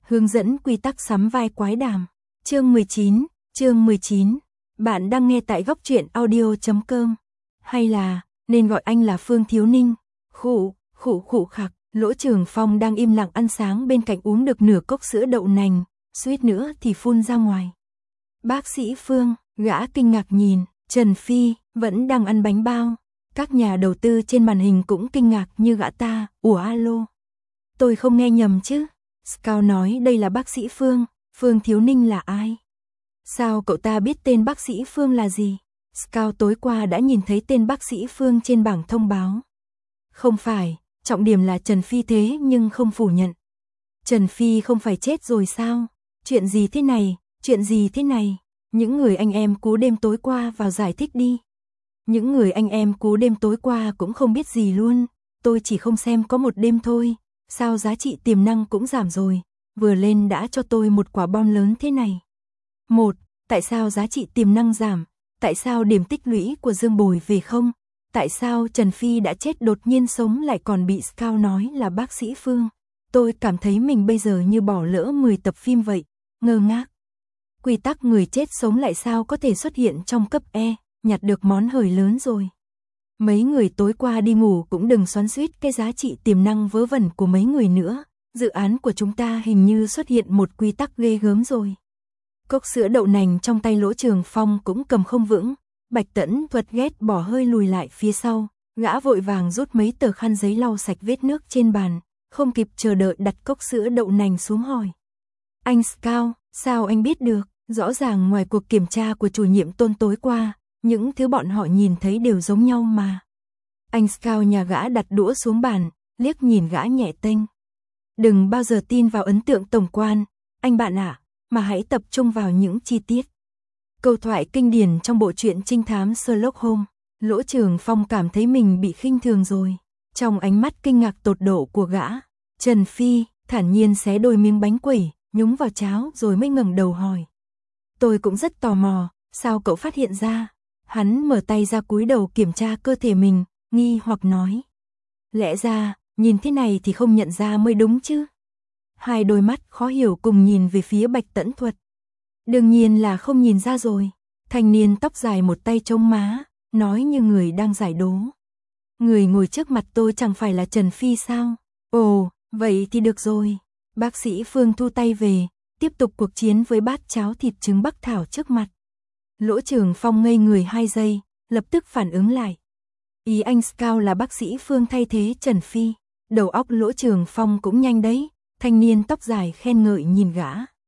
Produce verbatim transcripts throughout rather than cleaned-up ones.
Hướng dẫn quy tắc sắm vai quái đàm. Chương mười chín, chương mười chín. Bạn đang nghe tại góc truyện audio chấm com. Hay là, nên gọi anh là Phương Thiếu Ninh. Khụ, khụ khụ khặc, Lỗ Trường Phong đang im lặng ăn sáng bên cạnh uống được nửa cốc sữa đậu nành, suýt nữa thì phun ra ngoài. Bác sĩ Phương, gã kinh ngạc nhìn, Trần Phi, vẫn đang ăn bánh bao. Các nhà đầu tư trên màn hình cũng kinh ngạc như gã ta, ủa alo. Tôi không nghe nhầm chứ? Scout nói đây là bác sĩ Phương, Phương Thiếu Ninh là ai? Sao cậu ta biết tên bác sĩ Phương là gì? Scout tối qua đã nhìn thấy tên bác sĩ Phương trên bảng thông báo. Không phải, trọng điểm là Trần Phi thế nhưng không phủ nhận. Trần Phi không phải chết rồi sao? Chuyện gì thế này, chuyện gì thế này? Những người anh em cú đêm tối qua vào giải thích đi. Những người anh em cú đêm tối qua cũng không biết gì luôn, tôi chỉ không xem có một đêm thôi. Sao giá trị tiềm năng cũng giảm rồi, vừa lên đã cho tôi một quả bom lớn thế này. Một, tại sao giá trị tiềm năng giảm? Tại sao điểm tích lũy của Dương Bồi về không? Tại sao Trần Phi đã chết đột nhiên sống lại còn bị Scout nói là bác sĩ Phương? Tôi cảm thấy mình bây giờ như bỏ lỡ mười tập phim vậy, ngơ ngác. Quy tắc người chết sống lại sao có thể xuất hiện trong cấp E, nhặt được món hời lớn rồi. Mấy người tối qua đi ngủ cũng đừng xoắn xuýt cái giá trị tiềm năng vớ vẩn của mấy người nữa. Dự án của chúng ta hình như xuất hiện một quy tắc ghê gớm rồi. Cốc sữa đậu nành trong tay Lỗ Trường Phong cũng cầm không vững. Bạch Tẫn Thuật ghét bỏ hơi lùi lại phía sau. Gã vội vàng rút mấy tờ khăn giấy lau sạch vết nước trên bàn. Không kịp chờ đợi đặt cốc sữa đậu nành xuống hỏi. Anh Scout, sao anh biết được? Rõ ràng ngoài cuộc kiểm tra của chủ nhiệm Tôn tối qua, những thứ bọn họ nhìn thấy đều giống nhau mà. Anh Scout nhà gã đặt đũa xuống bàn, liếc nhìn gã nhẹ tênh. Đừng bao giờ tin vào ấn tượng tổng quan, anh bạn ạ, mà hãy tập trung vào những chi tiết. Câu thoại kinh điển trong bộ truyện trinh thám Sherlock Holmes. Lỗ Trường Phong cảm thấy mình bị khinh thường rồi. Trong ánh mắt kinh ngạc tột độ của gã, Trần Phi thản nhiên xé đôi miếng bánh quẩy, nhúng vào cháo rồi mới ngẩng đầu hỏi. Tôi cũng rất tò mò, sao cậu phát hiện ra? Hắn mở tay ra cúi đầu kiểm tra cơ thể mình, nghi hoặc nói. Lẽ ra, nhìn thế này thì không nhận ra mới đúng chứ. Hai đôi mắt khó hiểu cùng nhìn về phía Bạch Tẫn Thuật. Đương nhiên là không nhìn ra rồi. Thanh niên tóc dài một tay chống má, nói như người đang giải đố. Người ngồi trước mặt tôi chẳng phải là Trần Phi sao? Ồ, vậy thì được rồi. Bác sĩ Phương thu tay về, tiếp tục cuộc chiến với bát cháo thịt trứng bắc thảo trước mặt. Lỗ Trường Phong ngây người hai giây, lập tức phản ứng lại. Ý anh Scout là bác sĩ Phương thay thế Trần Phi. Đầu óc Lỗ Trường Phong cũng nhanh đấy. Thanh niên tóc dài khen ngợi nhìn gã.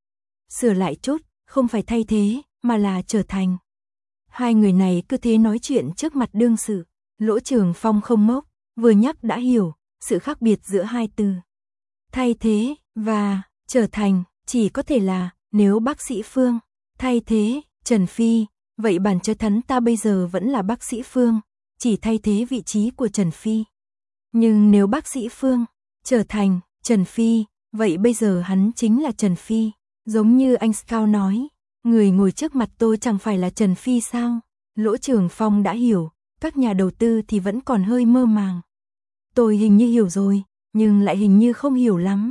Sửa lại chút, không phải thay thế, mà là trở thành. Hai người này cứ thế nói chuyện trước mặt đương sự. Lỗ Trường Phong không ngốc, vừa nhắc đã hiểu sự khác biệt giữa hai từ. Thay thế và trở thành chỉ có thể là nếu bác sĩ Phương thay thế Trần Phi, vậy bản chất hắn ta bây giờ vẫn là bác sĩ Phương, chỉ thay thế vị trí của Trần Phi. Nhưng nếu bác sĩ Phương trở thành Trần Phi, vậy bây giờ hắn chính là Trần Phi. Giống như anh Scout nói, người ngồi trước mặt tôi chẳng phải là Trần Phi sao? Lỗ Trường Phong đã hiểu, các nhà đầu tư thì vẫn còn hơi mơ màng. Tôi hình như hiểu rồi, nhưng lại hình như không hiểu lắm.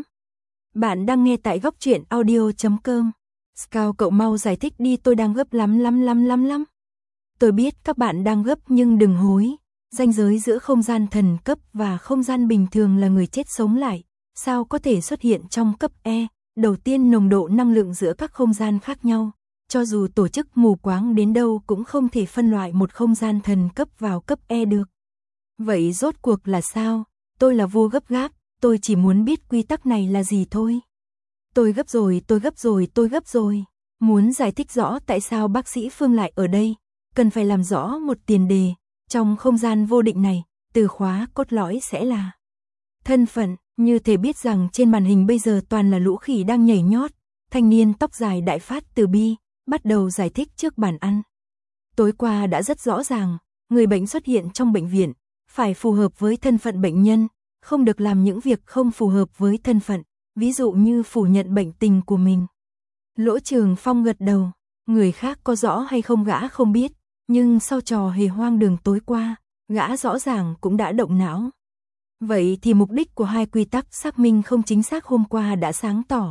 Bạn đang nghe tại góc truyện audio chấm com. Scout cậu mau giải thích đi, tôi đang gấp lắm lắm lắm lắm lắm. Tôi biết các bạn đang gấp nhưng đừng hối. Ranh giới giữa không gian thần cấp và không gian bình thường là người chết sống lại. Sao có thể xuất hiện trong cấp E? Đầu tiên nồng độ năng lượng giữa các không gian khác nhau. Cho dù tổ chức mù quáng đến đâu cũng không thể phân loại một không gian thần cấp vào cấp E được. Vậy rốt cuộc là sao? Tôi là vua gấp gáp, tôi chỉ muốn biết quy tắc này là gì thôi. Tôi gấp rồi, tôi gấp rồi, tôi gấp rồi. Muốn giải thích rõ tại sao bác sĩ Phương lại ở đây, cần phải làm rõ một tiền đề. Trong không gian vô định này, từ khóa cốt lõi sẽ là thân phận. Như thể biết rằng trên màn hình bây giờ toàn là lũ khỉ đang nhảy nhót. Thanh niên tóc dài đại phát từ bi, bắt đầu giải thích trước bàn ăn. Tối qua đã rất rõ ràng, người bệnh xuất hiện trong bệnh viện, phải phù hợp với thân phận bệnh nhân, không được làm những việc không phù hợp với thân phận, ví dụ như phủ nhận bệnh tình của mình. Lỗ Trường Phong gật đầu, người khác có rõ hay không gã không biết, nhưng sau trò hề hoang đường tối qua, gã rõ ràng cũng đã động não. Vậy thì mục đích của hai quy tắc xác minh không chính xác hôm qua đã sáng tỏ.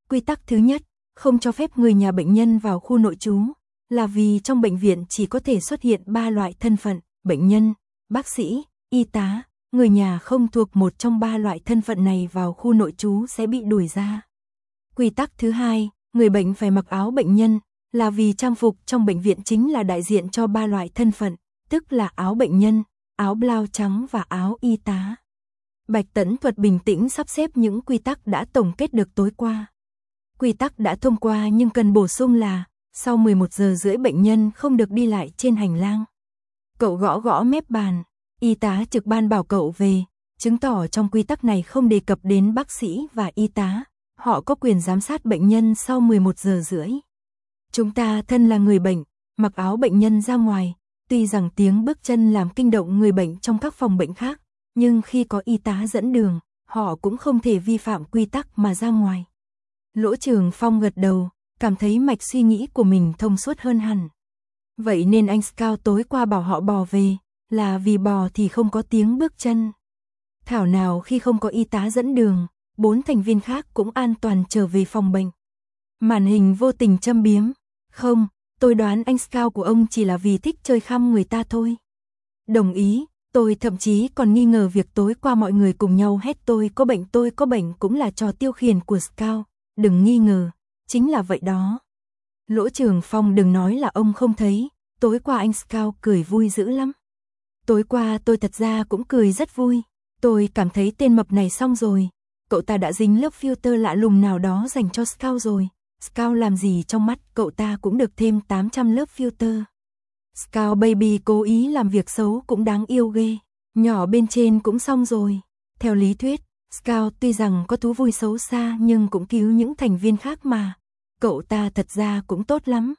Quy tắc thứ nhất, không cho phép người nhà bệnh nhân vào khu nội trú, là vì trong bệnh viện chỉ có thể xuất hiện ba loại thân phận, bệnh nhân, bác sĩ, y tá, người nhà không thuộc một trong ba loại thân phận này vào khu nội trú sẽ bị đuổi ra. Quy tắc thứ hai, người bệnh phải mặc áo bệnh nhân, là vì trang phục trong bệnh viện chính là đại diện cho ba loại thân phận, tức là áo bệnh nhân, áo blau trắng và áo y tá. Bạch Tẫn Thuật bình tĩnh sắp xếp những quy tắc đã tổng kết được tối qua. Quy tắc đã thông qua nhưng cần bổ sung là, sau mười một giờ rưỡi bệnh nhân không được đi lại trên hành lang. Cậu gõ gõ mép bàn, y tá trực ban bảo cậu về, chứng tỏ trong quy tắc này không đề cập đến bác sĩ và y tá, họ có quyền giám sát bệnh nhân sau mười một giờ rưỡi. Chúng ta thân là người bệnh, mặc áo bệnh nhân ra ngoài, tuy rằng tiếng bước chân làm kinh động người bệnh trong các phòng bệnh khác, nhưng khi có y tá dẫn đường, họ cũng không thể vi phạm quy tắc mà ra ngoài. Lỗ Trường Phong gật đầu, cảm thấy mạch suy nghĩ của mình thông suốt hơn hẳn. Vậy nên anh Scout tối qua bảo họ bò về, là vì bò thì không có tiếng bước chân. Thảo nào khi không có y tá dẫn đường, bốn thành viên khác cũng an toàn trở về phòng bệnh. Màn hình vô tình châm biếm. Không, tôi đoán anh Scout của ông chỉ là vì thích chơi khăm người ta thôi. Đồng ý, tôi thậm chí còn nghi ngờ việc tối qua mọi người cùng nhau hét tôi có bệnh tôi có bệnh cũng là trò tiêu khiển của Scout. Đừng nghi ngờ, chính là vậy đó. Lỗ Trường Phong đừng nói là ông không thấy, tối qua anh Scout cười vui dữ lắm. Tối qua tôi thật ra cũng cười rất vui, tôi cảm thấy tên mập này xong rồi, cậu ta đã dính lớp filter lạ lùng nào đó dành cho Scout rồi, Scout làm gì trong mắt cậu ta cũng được thêm tám trăm lớp filter. Scout baby cố ý làm việc xấu cũng đáng yêu ghê, nhỏ bên trên cũng xong rồi. Theo lý thuyết, Scout tuy rằng có thú vui xấu xa nhưng cũng cứu những thành viên khác mà, cậu ta thật ra cũng tốt lắm.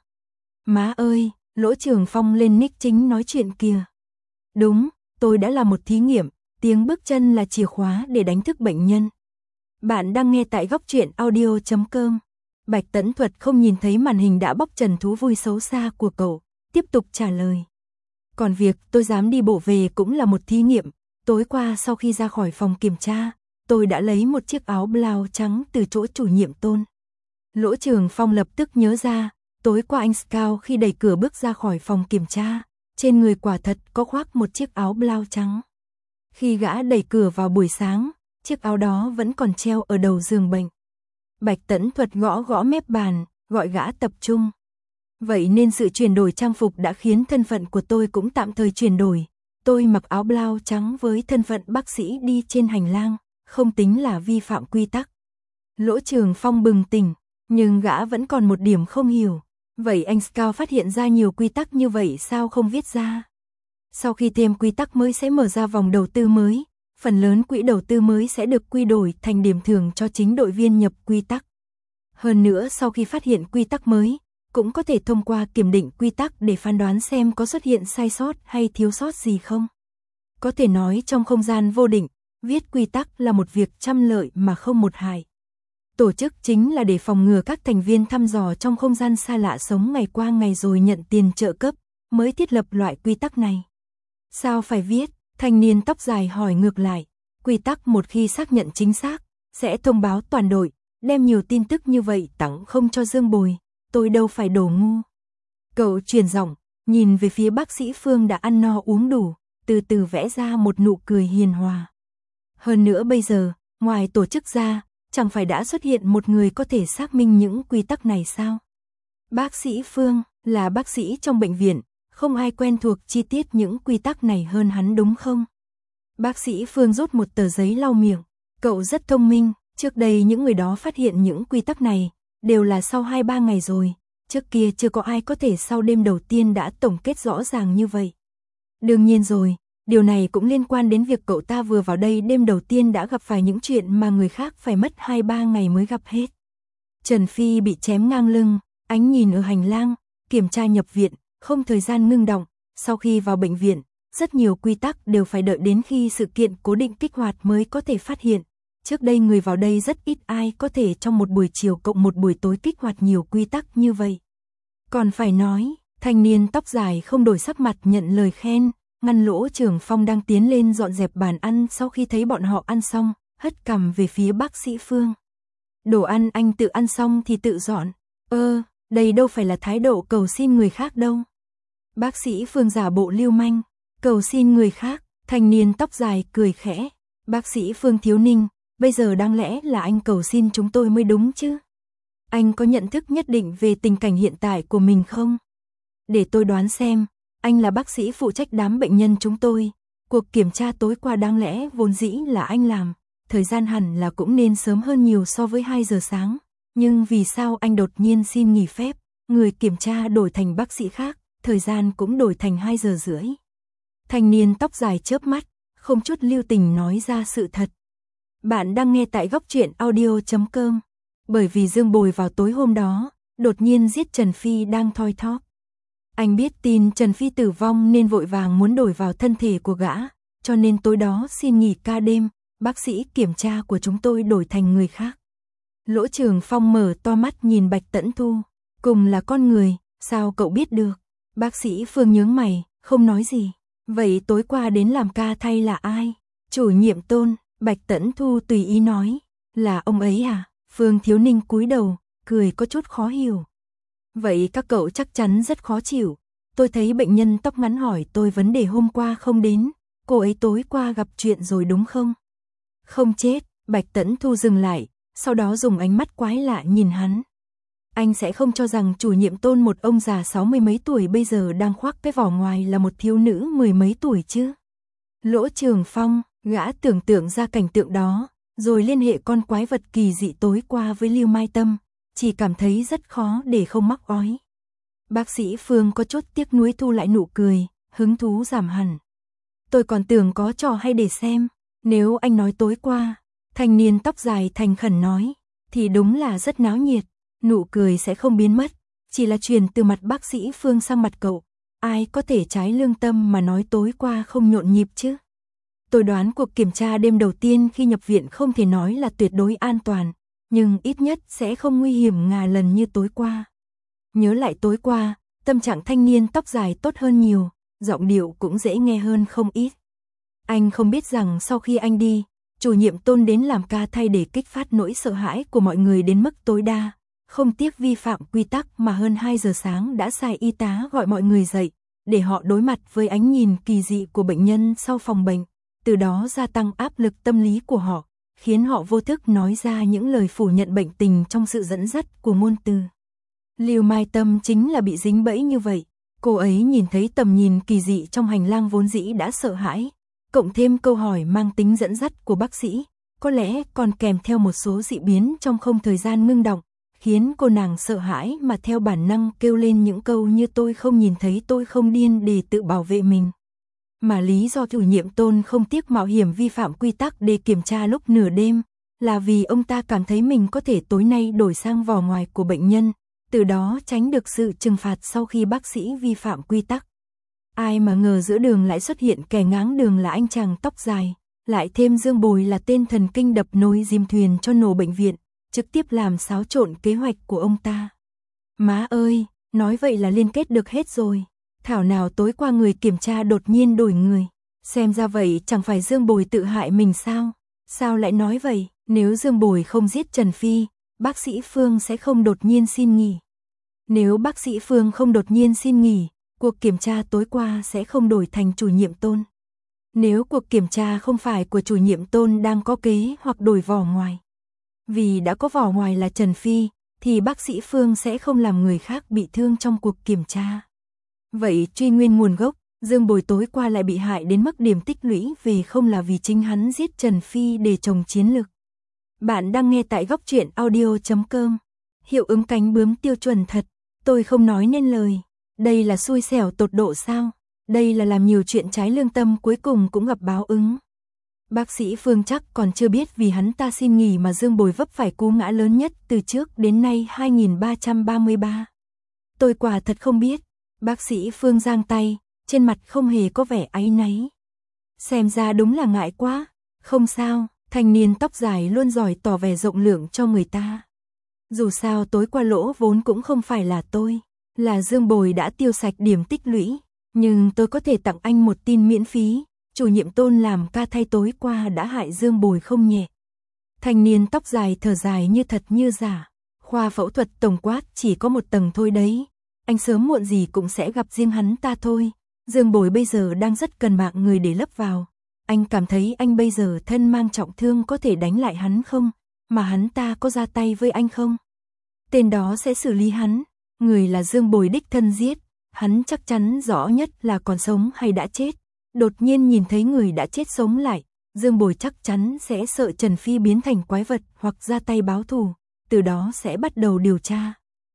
Má ơi, Lỗ Trường Phong lên nick chính nói chuyện kìa. Đúng, tôi đã làm một thí nghiệm, tiếng bước chân là chìa khóa để đánh thức bệnh nhân. Bạn đang nghe tại góc truyện audio chấm com. Bạch Tẫn Thuật không nhìn thấy màn hình đã bóc trần thú vui xấu xa của cậu, tiếp tục trả lời. Còn việc tôi dám đi bộ về cũng là một thí nghiệm, tối qua sau khi ra khỏi phòng kiểm tra, tôi đã lấy một chiếc áo blau trắng từ chỗ chủ nhiệm Tôn. Lỗ Trường Phong lập tức nhớ ra, tối qua anh Scout khi đẩy cửa bước ra khỏi phòng kiểm tra, trên người quả thật có khoác một chiếc áo blau trắng. Khi gã đẩy cửa vào buổi sáng, chiếc áo đó vẫn còn treo ở đầu giường bệnh. Bạch Tẫn Thuật gõ gõ mép bàn, gọi gã tập trung. Vậy nên sự chuyển đổi trang phục đã khiến thân phận của tôi cũng tạm thời chuyển đổi. Tôi mặc áo blau trắng với thân phận bác sĩ đi trên hành lang, không tính là vi phạm quy tắc. Lỗ Trường Phong bừng tỉnh, nhưng gã vẫn còn một điểm không hiểu. Vậy anh Scout phát hiện ra nhiều quy tắc như vậy sao không viết ra? Sau khi thêm quy tắc mới sẽ mở ra vòng đầu tư mới, phần lớn quỹ đầu tư mới sẽ được quy đổi thành điểm thưởng cho chính đội viên nhập quy tắc. Hơn nữa sau khi phát hiện quy tắc mới, cũng có thể thông qua kiểm định quy tắc để phán đoán xem có xuất hiện sai sót hay thiếu sót gì không. Có thể nói trong không gian vô định, viết quy tắc là một việc trăm lợi mà không một hại. Tổ chức chính là để phòng ngừa các thành viên thăm dò trong không gian xa lạ sống ngày qua ngày rồi nhận tiền trợ cấp, mới thiết lập loại quy tắc này. Sao phải viết? Thanh niên tóc dài hỏi ngược lại. Quy tắc một khi xác nhận chính xác, sẽ thông báo toàn đội, đem nhiều tin tức như vậy tặng không cho Dương Bồi. Tôi đâu phải đồ ngu. Cậu chuyển giọng, nhìn về phía bác sĩ Phương đã ăn no uống đủ, từ từ vẽ ra một nụ cười hiền hòa. Hơn nữa bây giờ, ngoài tổ chức ra, chẳng phải đã xuất hiện một người có thể xác minh những quy tắc này sao? Bác sĩ Phương là bác sĩ trong bệnh viện, không ai quen thuộc chi tiết những quy tắc này hơn hắn đúng không? Bác sĩ Phương rút một tờ giấy lau miệng. Cậu rất thông minh, trước đây những người đó phát hiện những quy tắc này, đều là sau hai ba ngày rồi. Trước kia chưa có ai có thể sau đêm đầu tiên đã tổng kết rõ ràng như vậy. Đương nhiên rồi, điều này cũng liên quan đến việc cậu ta vừa vào đây đêm đầu tiên đã gặp phải những chuyện mà người khác phải mất hai ba ngày mới gặp hết. Trần Phi bị chém ngang lưng, ánh nhìn ở hành lang, kiểm tra nhập viện, không thời gian ngưng động. Sau khi vào bệnh viện, rất nhiều quy tắc đều phải đợi đến khi sự kiện cố định kích hoạt mới có thể phát hiện. Trước đây người vào đây rất ít ai có thể trong một buổi chiều cộng một buổi tối kích hoạt nhiều quy tắc như vậy. Còn phải nói, thanh niên tóc dài không đổi sắc mặt nhận lời khen, ngăn Lỗ Trường Phong đang tiến lên dọn dẹp bàn ăn sau khi thấy bọn họ ăn xong, hất cằm về phía bác sĩ Phương. Đồ ăn anh tự ăn xong thì tự dọn. Ơ, đây đâu phải là thái độ cầu xin người khác đâu. Bác sĩ Phương giả bộ lưu manh, cầu xin người khác, thanh niên tóc dài cười khẽ. Bác sĩ Phương Thiếu Ninh, bây giờ đáng lẽ là anh cầu xin chúng tôi mới đúng chứ. Anh có nhận thức nhất định về tình cảnh hiện tại của mình không? Để tôi đoán xem, anh là bác sĩ phụ trách đám bệnh nhân chúng tôi. Cuộc kiểm tra tối qua đáng lẽ vốn dĩ là anh làm, thời gian hẳn là cũng nên sớm hơn nhiều so với hai giờ sáng. Nhưng vì sao anh đột nhiên xin nghỉ phép, người kiểm tra đổi thành bác sĩ khác, thời gian cũng đổi thành hai giờ rưỡi. Thanh niên tóc dài chớp mắt, không chút lưu tình nói ra sự thật. Bạn đang nghe tại góc truyện audio chấm com. Bởi vì Dương Bồi vào tối hôm đó, đột nhiên giết Trần Phi đang thoi thóp. Anh biết tin Trần Phi tử vong nên vội vàng muốn đổi vào thân thể của gã, cho nên tối đó xin nghỉ ca đêm, bác sĩ kiểm tra của chúng tôi đổi thành người khác. Lỗ Trường Phong mở to mắt nhìn Bạch Tẫn Thu, cùng là con người, sao cậu biết được? Bác sĩ Phương nhướng mày, không nói gì. Vậy tối qua đến làm ca thay là ai? Chủ nhiệm Tôn, Bạch Tẫn Thu tùy ý nói, là ông ấy à? Phương Thiếu Ninh cúi đầu, cười có chút khó hiểu. Vậy các cậu chắc chắn rất khó chịu. Tôi thấy bệnh nhân tóc ngắn hỏi tôi vấn đề hôm qua không đến, cô ấy tối qua gặp chuyện rồi đúng không? Không chết, Bạch Tẫn Thu dừng lại, sau đó dùng ánh mắt quái lạ nhìn hắn. Anh sẽ không cho rằng chủ nhiệm Tôn một ông già sáu mươi mấy tuổi bây giờ đang khoác cái vỏ ngoài là một thiếu nữ mười mấy tuổi chứ? Lỗ Trường Phong, gã tưởng tượng ra cảnh tượng đó, rồi liên hệ con quái vật kỳ dị tối qua với Lưu Mai Tâm, chỉ cảm thấy rất khó để không mắc ói. Bác sĩ Phương có chút tiếc nuối thu lại nụ cười, hứng thú giảm hẳn. Tôi còn tưởng có trò hay để xem, nếu anh nói tối qua, thanh niên tóc dài thành khẩn nói, thì đúng là rất náo nhiệt, nụ cười sẽ không biến mất, chỉ là truyền từ mặt bác sĩ Phương sang mặt cậu, ai có thể trái lương tâm mà nói tối qua không nhộn nhịp chứ. Tôi đoán cuộc kiểm tra đêm đầu tiên khi nhập viện không thể nói là tuyệt đối an toàn, nhưng ít nhất sẽ không nguy hiểm ngà lần như tối qua. Nhớ lại tối qua, tâm trạng thanh niên tóc dài tốt hơn nhiều, giọng điệu cũng dễ nghe hơn không ít. Anh không biết rằng sau khi anh đi, chủ nhiệm Tôn đến làm ca thay để kích phát nỗi sợ hãi của mọi người đến mức tối đa, không tiếc vi phạm quy tắc mà hơn hai giờ sáng đã sai y tá gọi mọi người dậy, để họ đối mặt với ánh nhìn kỳ dị của bệnh nhân sau phòng bệnh, từ đó gia tăng áp lực tâm lý của họ, khiến họ vô thức nói ra những lời phủ nhận bệnh tình trong sự dẫn dắt của ngôn từ. Lưu Mai Tâm chính là bị dính bẫy như vậy, cô ấy nhìn thấy tầm nhìn kỳ dị trong hành lang vốn dĩ đã sợ hãi, cộng thêm câu hỏi mang tính dẫn dắt của bác sĩ, có lẽ còn kèm theo một số dị biến trong không thời gian ngưng động, khiến cô nàng sợ hãi mà theo bản năng kêu lên những câu như tôi không nhìn thấy tôi không điên để tự bảo vệ mình. Mà lý do chủ nhiệm Tôn không tiếc mạo hiểm vi phạm quy tắc để kiểm tra lúc nửa đêm, là vì ông ta cảm thấy mình có thể tối nay đổi sang vỏ ngoài của bệnh nhân, từ đó tránh được sự trừng phạt sau khi bác sĩ vi phạm quy tắc. Ai mà ngờ giữa đường lại xuất hiện kẻ ngáng đường là anh chàng tóc dài, lại thêm Dương Bồi là tên thần kinh đập nồi dìm thuyền cho nổ bệnh viện, trực tiếp làm xáo trộn kế hoạch của ông ta. Má ơi, nói vậy là liên kết được hết rồi. Thảo nào tối qua người kiểm tra đột nhiên đổi người. Xem ra vậy chẳng phải Dương Bồi tự hại mình sao? Sao lại nói vậy? Nếu Dương Bồi không giết Trần Phi, bác sĩ Phương sẽ không đột nhiên xin nghỉ. Nếu bác sĩ Phương không đột nhiên xin nghỉ, cuộc kiểm tra tối qua sẽ không đổi thành chủ nhiệm Tôn. Nếu cuộc kiểm tra không phải của chủ nhiệm Tôn đang có kế hoặc đổi vỏ ngoài. Vì đã có vỏ ngoài là Trần Phi, thì bác sĩ Phương sẽ không làm người khác bị thương trong cuộc kiểm tra. Vậy truy nguyên nguồn gốc, Dương Bồi tối qua lại bị hại đến mức điểm tích lũy về không là vì chính hắn giết Trần Phi để trồng chiến lực. Bạn đang nghe tại góc truyện audio chấm com. Hiệu ứng cánh bướm tiêu chuẩn thật, tôi không nói nên lời. Đây là xui xẻo tột độ sao? Đây là làm nhiều chuyện trái lương tâm cuối cùng cũng gặp báo ứng. Bác sĩ Phương chắc còn chưa biết vì hắn ta xin nghỉ mà Dương Bồi vấp phải cú ngã lớn nhất từ trước đến nay hai nghìn ba trăm ba mươi ba. Tôi quả thật không biết. Bác sĩ Phương giang tay, trên mặt không hề có vẻ áy náy. Xem ra đúng là ngại quá. Không sao, thanh niên tóc dài luôn giỏi tỏ vẻ rộng lượng cho người ta. Dù sao tối qua lỗ vốn cũng không phải là tôi, là Dương Bồi đã tiêu sạch điểm tích lũy. Nhưng tôi có thể tặng anh một tin miễn phí. Chủ nhiệm Tôn làm ca thay tối qua đã hại Dương Bồi không nhẹ. Thanh niên tóc dài thở dài như thật như giả. Khoa phẫu thuật tổng quát chỉ có một tầng thôi đấy. Anh sớm muộn gì cũng sẽ gặp riêng hắn ta thôi. Dương Bồi bây giờ đang rất cần mạng người để lấp vào. Anh cảm thấy anh bây giờ thân mang trọng thương có thể đánh lại hắn không? Mà hắn ta có ra tay với anh không? Tên đó sẽ xử lý hắn. Người là Dương Bồi đích thân giết. Hắn chắc chắn rõ nhất là còn sống hay đã chết. Đột nhiên nhìn thấy người đã chết sống lại. Dương Bồi chắc chắn sẽ sợ Trần Phi biến thành quái vật hoặc ra tay báo thù. Từ đó sẽ bắt đầu điều tra.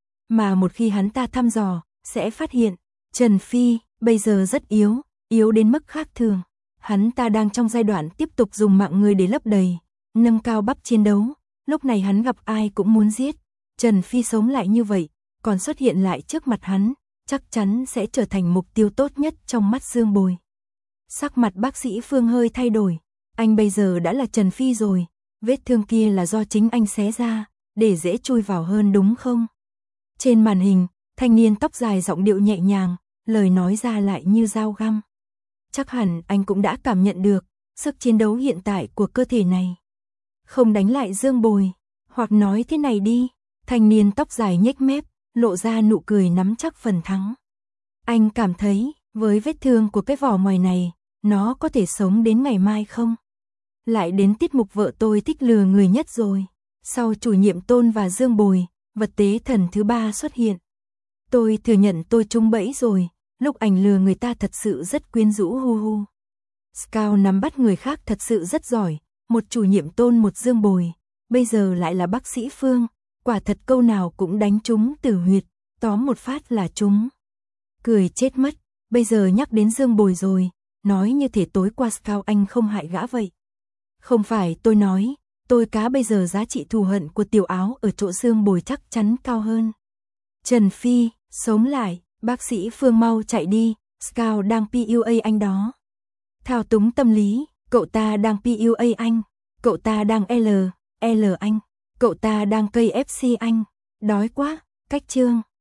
Mà một khi hắn ta thăm dò, sẽ phát hiện Trần Phi bây giờ rất yếu, yếu đến mức khác thường. Hắn ta đang trong giai đoạn tiếp tục dùng mạng người để lấp đầy, nâng cao bắp chiến đấu. Lúc này hắn gặp ai cũng muốn giết. Trần Phi sống lại như vậy, còn xuất hiện lại trước mặt hắn, chắc chắn sẽ trở thành mục tiêu tốt nhất trong mắt Dương Bồi. Sắc mặt bác sĩ Phương hơi thay đổi. Anh bây giờ đã là Trần Phi rồi. Vết thương kia là do chính anh xé ra, để dễ chui vào hơn đúng không? Trên màn hình, thanh niên tóc dài giọng điệu nhẹ nhàng, lời nói ra lại như dao găm. Chắc hẳn anh cũng đã cảm nhận được sức chiến đấu hiện tại của cơ thể này. Không đánh lại Dương Bồi, hoặc nói thế này đi, thanh niên tóc dài nhếch mép, lộ ra nụ cười nắm chắc phần thắng. Anh cảm thấy, với vết thương của cái vỏ ngoài này, nó có thể sống đến ngày mai không? Lại đến tiết mục vợ tôi thích lừa người nhất rồi. Sau chủ nhiệm Tôn và Dương Bồi, vật tế thần thứ ba xuất hiện. Tôi thừa nhận tôi trúng bẫy rồi, lúc ảnh lừa người ta thật sự rất quyến rũ hu hu. Scout nắm bắt người khác thật sự rất giỏi, một chủ nhiệm Tôn một Dương Bồi, bây giờ lại là bác sĩ Phương, quả thật câu nào cũng đánh trúng tử huyệt, tóm một phát là trúng. Cười chết mất, bây giờ nhắc đến Dương Bồi rồi, nói như thể tối qua Scout anh không hại gã vậy. Không phải tôi nói, tôi cá bây giờ giá trị thù hận của tiểu áo ở chỗ Dương Bồi chắc chắn cao hơn. Trần Phi, sống lại, bác sĩ Phương mau chạy đi, Scout đang pê u a anh đó. Thao túng tâm lý, cậu ta đang pê u a anh, cậu ta đang L, L anh, cậu ta đang ca ép xê anh, đói quá, cách chương.